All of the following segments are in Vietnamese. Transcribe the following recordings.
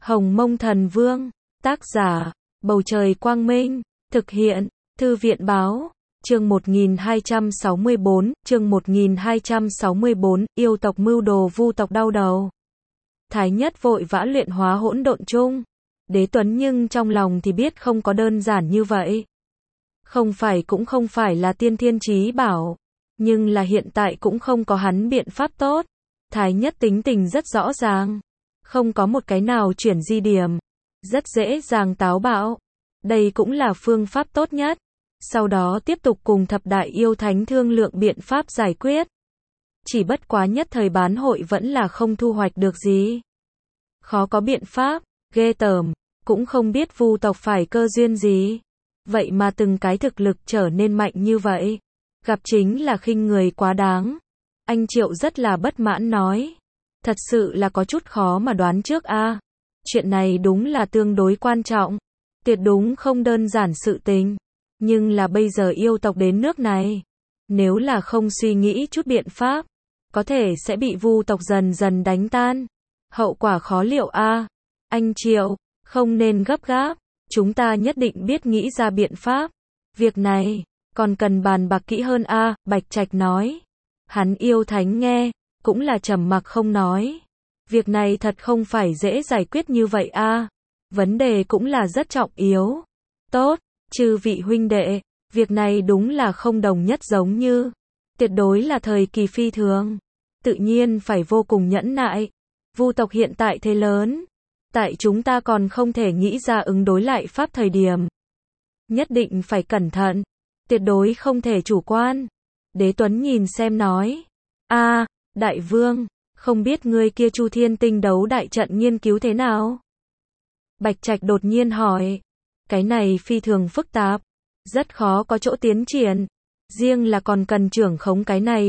Hồng Mông Thần Vương, tác giả, Bầu Trời Quang Minh, thực hiện, Thư viện Báo, chương 1264, yêu tộc mưu đồ vu tộc đau đầu. Thái Nhất vội vã luyện hóa hỗn độn chung. Đế Tuấn nhưng trong lòng thì biết không có đơn giản như vậy. Không phải cũng không phải là tiên thiên chí bảo, nhưng là hiện tại cũng không có hắn biện pháp tốt. Thái Nhất tính tình rất rõ ràng, không có một cái nào chuyển di điểm, rất dễ dàng táo bạo. Đây cũng là phương pháp tốt nhất. Sau đó tiếp tục cùng thập đại yêu thánh thương lượng biện pháp giải quyết. Chỉ bất quá nhất thời bán hội vẫn là không thu hoạch được gì. Khó có biện pháp, ghê tởm, cũng không biết vu tộc phải cơ duyên gì. Vậy mà từng cái thực lực trở nên mạnh như vậy. Gặp chính là khinh người quá đáng. Anh Triệu rất là bất mãn nói. Thật sự là có chút khó mà đoán trước a. Chuyện này đúng là tương đối quan trọng. Tuyệt đúng không đơn giản sự tình. Nhưng là bây giờ yêu tộc đến nước này. Nếu là không suy nghĩ chút biện pháp, có thể sẽ bị vu tộc dần dần đánh tan. Hậu quả khó liệu a. Anh Triệu, không nên gấp gáp. Chúng ta nhất định biết nghĩ ra biện pháp. Việc này, còn cần bàn bạc kỹ hơn a. Bạch Trạch nói. Hắn yêu thánh nghe, cũng là trầm mặc không nói. Việc này thật không phải dễ giải quyết như vậy a. Vấn đề cũng là rất trọng yếu. Tốt, chư vị huynh đệ, việc này đúng là không đồng nhất giống như. Tuyệt đối là thời kỳ phi thường. Tự nhiên phải vô cùng nhẫn nại. Vu tộc hiện tại thế lớn. Tại chúng ta còn không thể nghĩ ra ứng đối lại pháp thời điểm. Nhất định phải cẩn thận. Tuyệt đối không thể chủ quan. Đế Tuấn nhìn xem nói. Đại vương, không biết ngươi kia Chu Thiên Tinh đấu đại trận nghiên cứu thế nào? Bạch Trạch đột nhiên hỏi. Cái này phi thường phức tạp. Rất khó có chỗ tiến triển. Riêng là còn cần trưởng khống cái này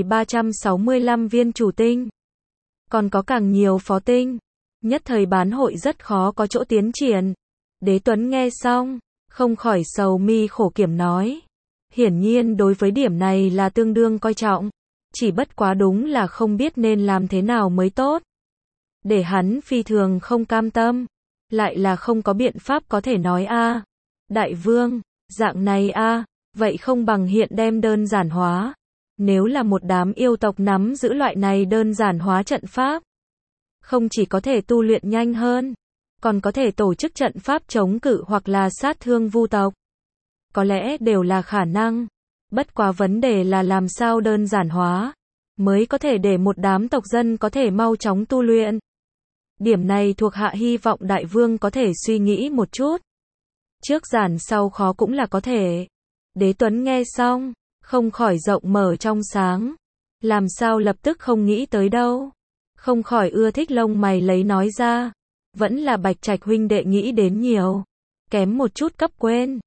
365 viên chủ tinh. Còn có càng nhiều phó tinh. Nhất thời bán hội rất khó có chỗ tiến triển. Đế Tuấn nghe xong, không khỏi sầu mi khổ kiểm nói. Hiển nhiên đối với điểm này là tương đương coi trọng. Chỉ bất quá đúng là không biết nên làm thế nào mới tốt. Để hắn phi thường không cam tâm. Lại là không có biện pháp có thể nói a. Đại vương, dạng này a, vậy không bằng hiện đem đơn giản hóa. Nếu là một đám yêu tộc nắm giữ loại này đơn giản hóa trận pháp, không chỉ có thể tu luyện nhanh hơn, còn có thể tổ chức trận pháp chống cự hoặc là sát thương vu tộc. Có lẽ đều là khả năng. Bất quá vấn đề là làm sao đơn giản hóa, mới có thể để một đám tộc dân có thể mau chóng tu luyện. Điểm này thuộc hạ hy vọng đại vương có thể suy nghĩ một chút. Trước giản sau khó cũng là có thể. Đế Tuấn nghe xong, không khỏi rộng mở trong sáng. Làm sao lập tức không nghĩ tới đâu. Không khỏi ưa thích lông mày lấy nói ra. Vẫn là Bạch Trạch huynh đệ nghĩ đến nhiều. Kém một chút cấp quên.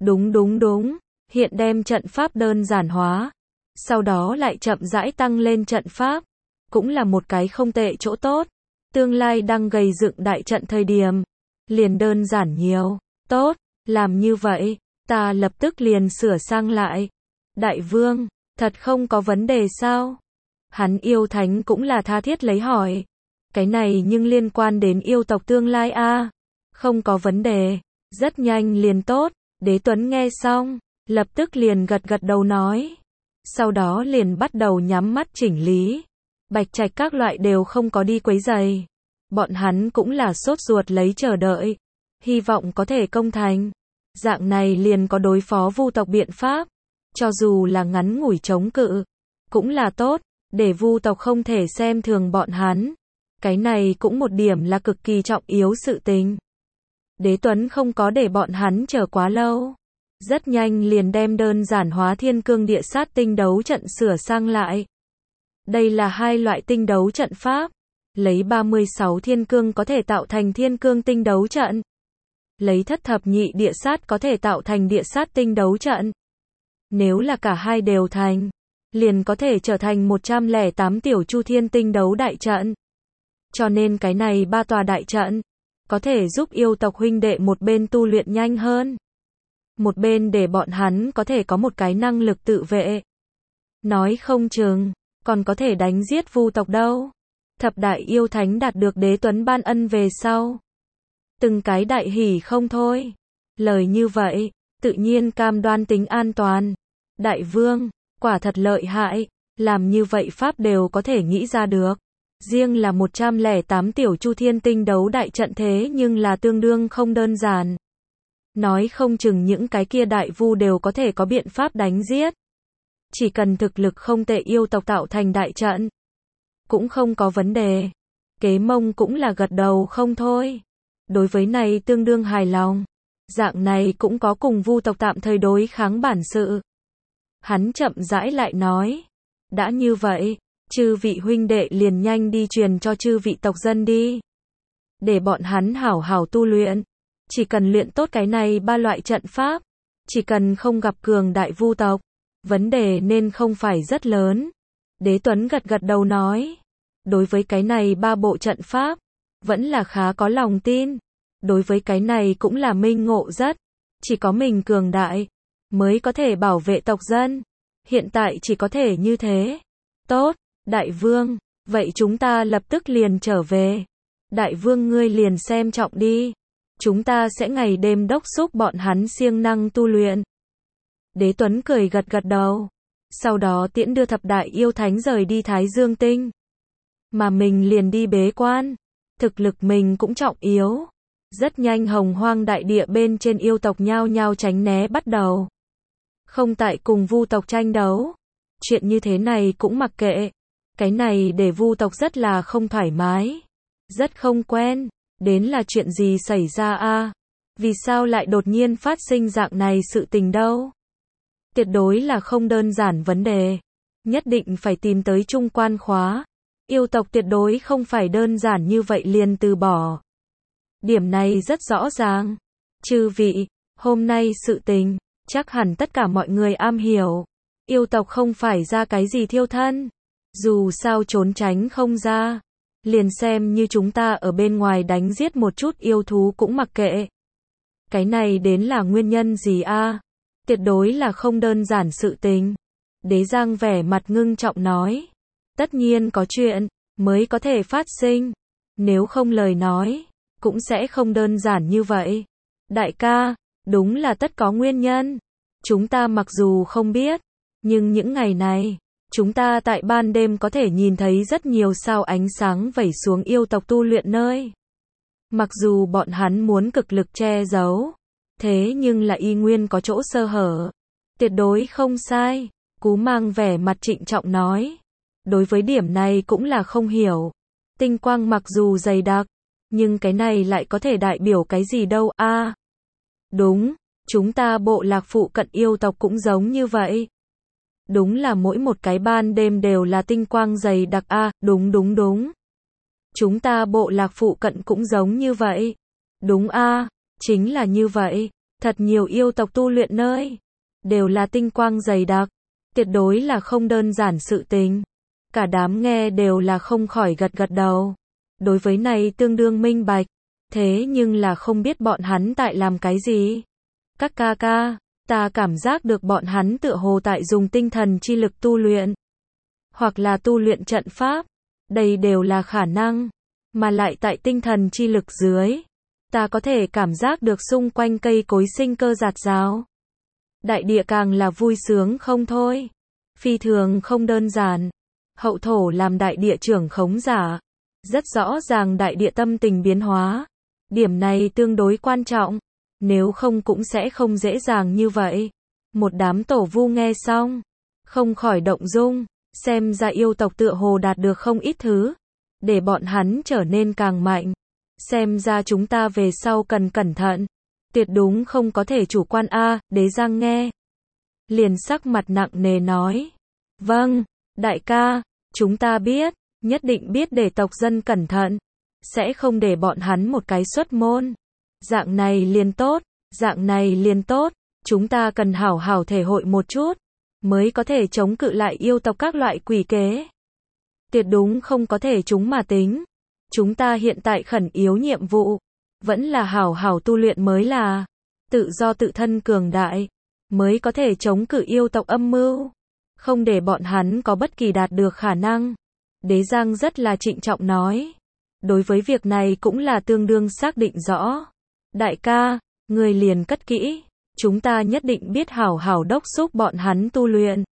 Đúng. Hiện đem trận pháp đơn giản hóa. Sau đó lại chậm rãi tăng lên trận pháp. Cũng là một cái không tệ chỗ tốt. Tương lai đang gầy dựng đại trận thời điểm. Liền đơn giản nhiều. Tốt, làm như vậy. Ta lập tức liền sửa sang lại. Đại vương, thật không có vấn đề sao? Hắn yêu thánh cũng là tha thiết lấy hỏi. Cái này nhưng liên quan đến yêu tộc tương lai a. Không có vấn đề. Rất nhanh liền tốt. Đế Tuấn nghe xong, lập tức liền gật gật đầu nói. Sau đó liền bắt đầu nhắm mắt chỉnh lý. Bạch Trạch các loại đều không có đi quấy rầy. Bọn hắn cũng là sốt ruột lấy chờ đợi. Hy vọng có thể công thành. Dạng này liền có đối phó vu tộc biện pháp. Cho dù là ngắn ngủi chống cự, cũng là tốt, để vu tộc không thể xem thường bọn hắn. Cái này cũng một điểm là cực kỳ trọng yếu sự tình. Đế Tuấn không có để bọn hắn chờ quá lâu. Rất nhanh liền đem đơn giản hóa thiên cương địa sát tinh đấu trận sửa sang lại. Đây là hai loại tinh đấu trận pháp. Lấy 36 thiên cương có thể tạo thành thiên cương tinh đấu trận. Lấy thất thập nhị địa sát có thể tạo thành địa sát tinh đấu trận. Nếu là cả hai đều thành, liền có thể trở thành 108 tiểu chu thiên tinh đấu đại trận. Cho nên cái này ba tòa đại trận, có thể giúp yêu tộc huynh đệ một bên tu luyện nhanh hơn. Một bên để bọn hắn có thể có một cái năng lực tự vệ. Nói không chừng, còn có thể đánh giết vu tộc đâu. Thập đại yêu thánh đạt được Đế Tuấn ban ân về sau. từng cái đại hỉ không thôi. Lời như vậy, tự nhiên cam đoan tính an toàn. Đại vương, quả thật lợi hại, làm như vậy pháp đều có thể nghĩ ra được. Riêng là 108 tiểu chu thiên tinh đấu đại trận thế nhưng là tương đương không đơn giản. Nói không chừng những cái kia đại vu đều có thể có biện pháp đánh giết. Chỉ cần thực lực không tệ yêu tộc tạo thành đại trận, cũng không có vấn đề. Kế Mông cũng là gật đầu không thôi. Đối với này tương đương hài lòng. Dạng này cũng có cùng vu tộc tạm thời đối kháng bản sự. Hắn chậm rãi lại nói. Đã như vậy, chư vị huynh đệ liền nhanh đi truyền cho chư vị tộc dân đi. Để bọn hắn hảo hảo tu luyện. Chỉ cần luyện tốt cái này 3 loại trận pháp. Chỉ cần không gặp cường đại vu tộc. Vấn đề nên không phải rất lớn. Đế Tuấn gật gật đầu nói. Đối với cái này 3 bộ trận pháp, vẫn là khá có lòng tin. Đối với cái này cũng là minh ngộ rất. Chỉ có mình cường đại, mới có thể bảo vệ tộc dân. Hiện tại chỉ có thể như thế. Tốt, đại vương, vậy chúng ta lập tức liền trở về. Đại vương ngươi liền xem trọng đi. Chúng ta sẽ ngày đêm đốc xúc bọn hắn siêng năng tu luyện. Đế Tuấn cười gật gật đầu. Sau đó tiễn đưa thập đại yêu thánh rời đi Thái Dương Tinh. Mà mình liền đi bế quan. Thực lực mình cũng trọng yếu. Rất nhanh hồng hoang đại địa bên trên yêu tộc nhao nhao tránh né bắt đầu. Không tại cùng vu tộc tranh đấu. Chuyện như thế này cũng mặc kệ. Cái này để vu tộc rất là không thoải mái. Rất không quen. Đến là chuyện gì xảy ra a? Vì sao lại đột nhiên phát sinh dạng này sự tình đâu? Tuyệt đối là không đơn giản vấn đề. Nhất định phải tìm tới trung quan khóa. Yêu tộc tuyệt đối không phải đơn giản như vậy liền từ bỏ. Điểm này rất rõ ràng. Chư vị, hôm nay sự tình, chắc hẳn tất cả mọi người am hiểu. Yêu tộc không phải ra cái gì thiêu thân. Dù sao trốn tránh không ra. Liền xem như chúng ta ở bên ngoài đánh giết một chút yêu thú cũng mặc kệ. Cái này đến là nguyên nhân gì a? Tuyệt đối là không đơn giản sự tình. Đế Giang vẻ mặt ngưng trọng nói. Tất nhiên có chuyện, mới có thể phát sinh. Nếu không lời nói, cũng sẽ không đơn giản như vậy. Đại ca, đúng là tất có nguyên nhân. Chúng ta mặc dù không biết, nhưng những ngày này, chúng ta tại ban đêm có thể nhìn thấy rất nhiều sao ánh sáng vẩy xuống yêu tộc tu luyện nơi. Mặc dù bọn hắn muốn cực lực che giấu, thế nhưng là y nguyên có chỗ sơ hở. Tuyệt đối không sai. Cú Mang vẻ mặt trịnh trọng nói. Đối với điểm này cũng là không hiểu. Tinh quang mặc dù dày đặc, nhưng cái này lại có thể đại biểu cái gì đâu a? Đúng, chúng ta bộ lạc phụ cận yêu tộc cũng giống như vậy. Đúng là mỗi một cái ban đêm đều là tinh quang dày đặc a, đúng. Chúng ta bộ lạc phụ cận cũng giống như vậy. Đúng a, chính là như vậy. Thật nhiều yêu tộc tu luyện nơi, đều là tinh quang dày đặc. Tuyệt đối là không đơn giản sự tình. Cả đám nghe đều là không khỏi gật gật đầu. Đối với này tương đương minh bạch. Thế nhưng là không biết bọn hắn tại làm cái gì. Các ca ca, ta cảm giác được bọn hắn tựa hồ tại dùng tinh thần chi lực tu luyện. Hoặc là tu luyện trận pháp. Đây đều là khả năng. Mà lại tại tinh thần chi lực dưới. Ta có thể cảm giác được xung quanh cây cối sinh cơ rạt rào. Đại địa càng là vui sướng không thôi. Phi thường không đơn giản. Hậu thổ làm đại địa trưởng khống giả. Rất rõ ràng đại địa tâm tình biến hóa. Điểm này tương đối quan trọng. Nếu không cũng sẽ không dễ dàng như vậy. Một đám tổ vu nghe xong. Không khỏi động dung. Xem ra yêu tộc tựa hồ đạt được không ít thứ. Để bọn hắn trở nên càng mạnh. Xem ra chúng ta về sau cần cẩn thận. Tuyệt đúng không có thể chủ quan a. Đế Giang nghe. Liền sắc mặt nặng nề nói. Vâng, đại ca, chúng ta biết, nhất định biết để tộc dân cẩn thận. Sẽ không để bọn hắn một cái xuất môn. Dạng này liền tốt, chúng ta cần hảo hảo thể hội một chút. Mới có thể chống cự lại yêu tộc các loại quỷ kế. Tuyệt đúng không có thể chúng mà tính. Chúng ta hiện tại khẩn yếu nhiệm vụ. Vẫn là hảo hảo tu luyện mới là. Tự do tự thân cường đại. Mới có thể chống cự yêu tộc âm mưu. Không để bọn hắn có bất kỳ đạt được khả năng. Đế Giang rất là trịnh trọng nói. đối với việc này cũng là tương đương xác định rõ. Đại ca, người liền cất kỹ, chúng ta nhất định biết hảo hảo đốc thúc bọn hắn tu luyện.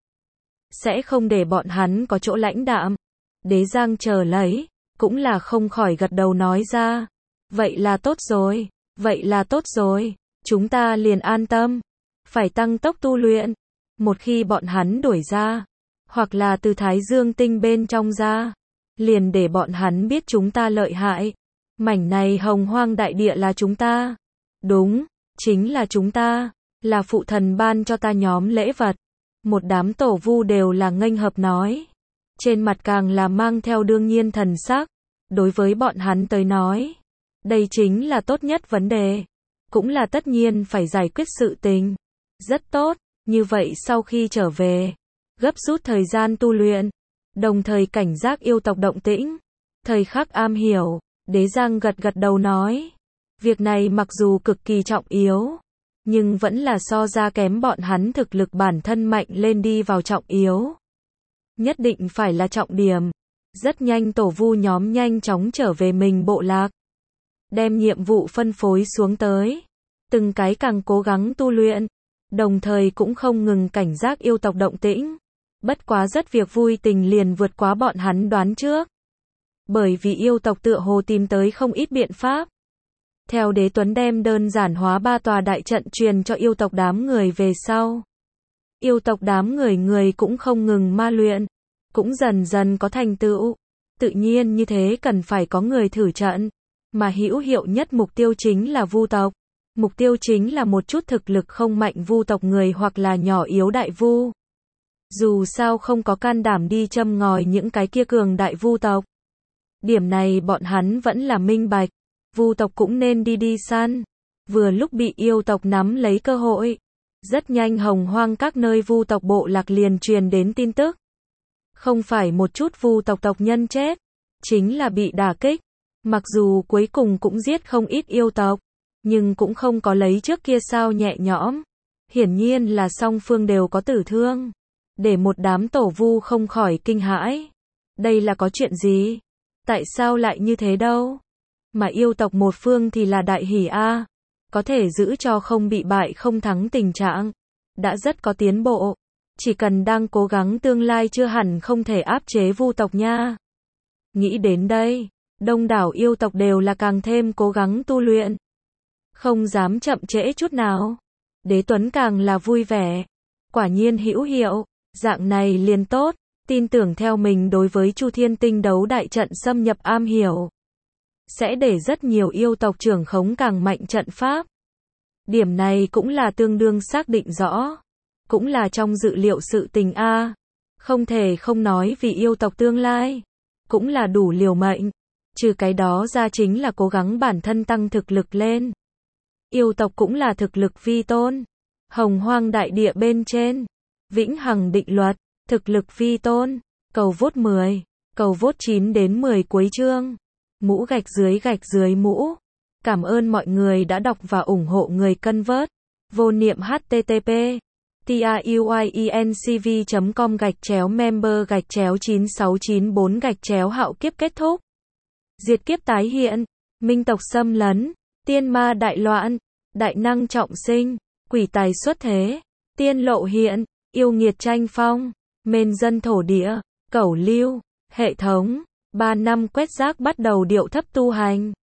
Sẽ không để bọn hắn có chỗ lãnh đạm. Đế Giang chờ lấy, cũng là không khỏi gật đầu nói ra. Vậy là tốt rồi, vậy là tốt rồi, chúng ta liền an tâm. Phải tăng tốc tu luyện. Một khi bọn hắn đuổi ra, hoặc là từ Thái Dương tinh bên trong ra, liền để bọn hắn biết chúng ta lợi hại. Mảnh này hồng hoang đại địa là chúng ta. Đúng, chính là chúng ta, là phụ thần ban cho ta nhóm lễ vật. Một đám tổ vu đều là nghênh hợp nói. Trên mặt càng là mang theo đương nhiên thần sắc. Đối với bọn hắn tới nói, đây chính là tốt nhất vấn đề. Cũng là tất nhiên phải giải quyết sự tình. Rất tốt, như vậy sau khi trở về, gấp rút thời gian tu luyện, đồng thời cảnh giác yêu tộc động tĩnh. Thời khắc am hiểu, Đế Giang gật gật đầu nói. Việc này mặc dù cực kỳ trọng yếu, nhưng vẫn là so ra kém bọn hắn thực lực bản thân mạnh lên đi vào trọng yếu. Nhất định phải là trọng điểm. Rất nhanh tổ vu nhóm nhanh chóng trở về mình bộ lạc. Đem nhiệm vụ phân phối xuống tới. Từng cái càng cố gắng tu luyện. Đồng thời cũng không ngừng cảnh giác yêu tộc động tĩnh. Bất quá rất việc vui tình liền vượt quá bọn hắn đoán trước. Bởi vì yêu tộc tựa hồ tìm tới không ít biện pháp. Theo Đế Tuấn đem đơn giản hóa 3 tòa đại trận truyền cho yêu tộc đám người về sau. Yêu tộc đám người cũng không ngừng ma luyện. Cũng dần dần có thành tựu. Tự nhiên như thế cần phải có người thử trận. Mà hữu hiệu nhất mục tiêu chính là vu tộc. Mục tiêu chính là một chút thực lực không mạnh vu tộc người hoặc là nhỏ yếu đại vu. Dù sao không có can đảm đi châm ngòi những cái kia cường đại vu tộc. Điểm này bọn hắn vẫn là minh bạch. Vu tộc cũng nên đi săn. Vừa lúc bị yêu tộc nắm lấy cơ hội. Rất nhanh hồng hoang các nơi vu tộc bộ lạc liền truyền đến tin tức. Không phải một chút vu tộc tộc nhân chết, chính là bị đả kích. Mặc dù cuối cùng cũng giết không ít yêu tộc, nhưng cũng không có lấy trước kia sao nhẹ nhõm. Hiển nhiên là song phương đều có tử thương. Để một đám tổ vu không khỏi kinh hãi. Đây là có chuyện gì? Tại sao lại như thế đâu? Mà yêu tộc một phương thì là đại hỉ a, có thể giữ cho không bị bại không thắng tình trạng. Đã rất có tiến bộ. Chỉ cần đang cố gắng tương lai chưa hẳn không thể áp chế vu tộc nha. Nghĩ đến đây, đông đảo yêu tộc đều là càng thêm cố gắng tu luyện. Không dám chậm trễ chút nào. Đế Tuấn càng là vui vẻ. Quả nhiên hữu hiệu, dạng này liền tốt, tin tưởng theo mình đối với Chu Thiên Tinh đấu đại trận xâm nhập am hiểu. Sẽ để rất nhiều yêu tộc trưởng khống càng mạnh trận pháp. Điểm này cũng là tương đương xác định rõ. Cũng là trong dự liệu sự tình a. Không thể không nói vì yêu tộc tương lai. Cũng là đủ liều mệnh. Trừ cái đó ra chính là cố gắng bản thân tăng thực lực lên. Yêu tộc cũng là thực lực vi tôn. Hồng hoang đại địa bên trên. Vĩnh hằng định luật. Thực lực vi tôn. Cầu vote 10. Cầu vote 9 đến 10 cuối chương. Mũ gạch dưới mũ. Cảm ơn mọi người đã đọc và ủng hộ người cân vớt. Vô niệm http truyencv.com/member/9694/hạo kiếp kết thúc. Diệt kiếp tái hiện, minh tộc xâm lấn, tiên ma đại loạn, đại năng trọng sinh, quỷ tài xuất thế, tiên lộ hiện, yêu nghiệt tranh phong, mên dân thổ địa, cẩu lưu, hệ thống, 3 năm quét rác bắt đầu điệu thấp tu hành.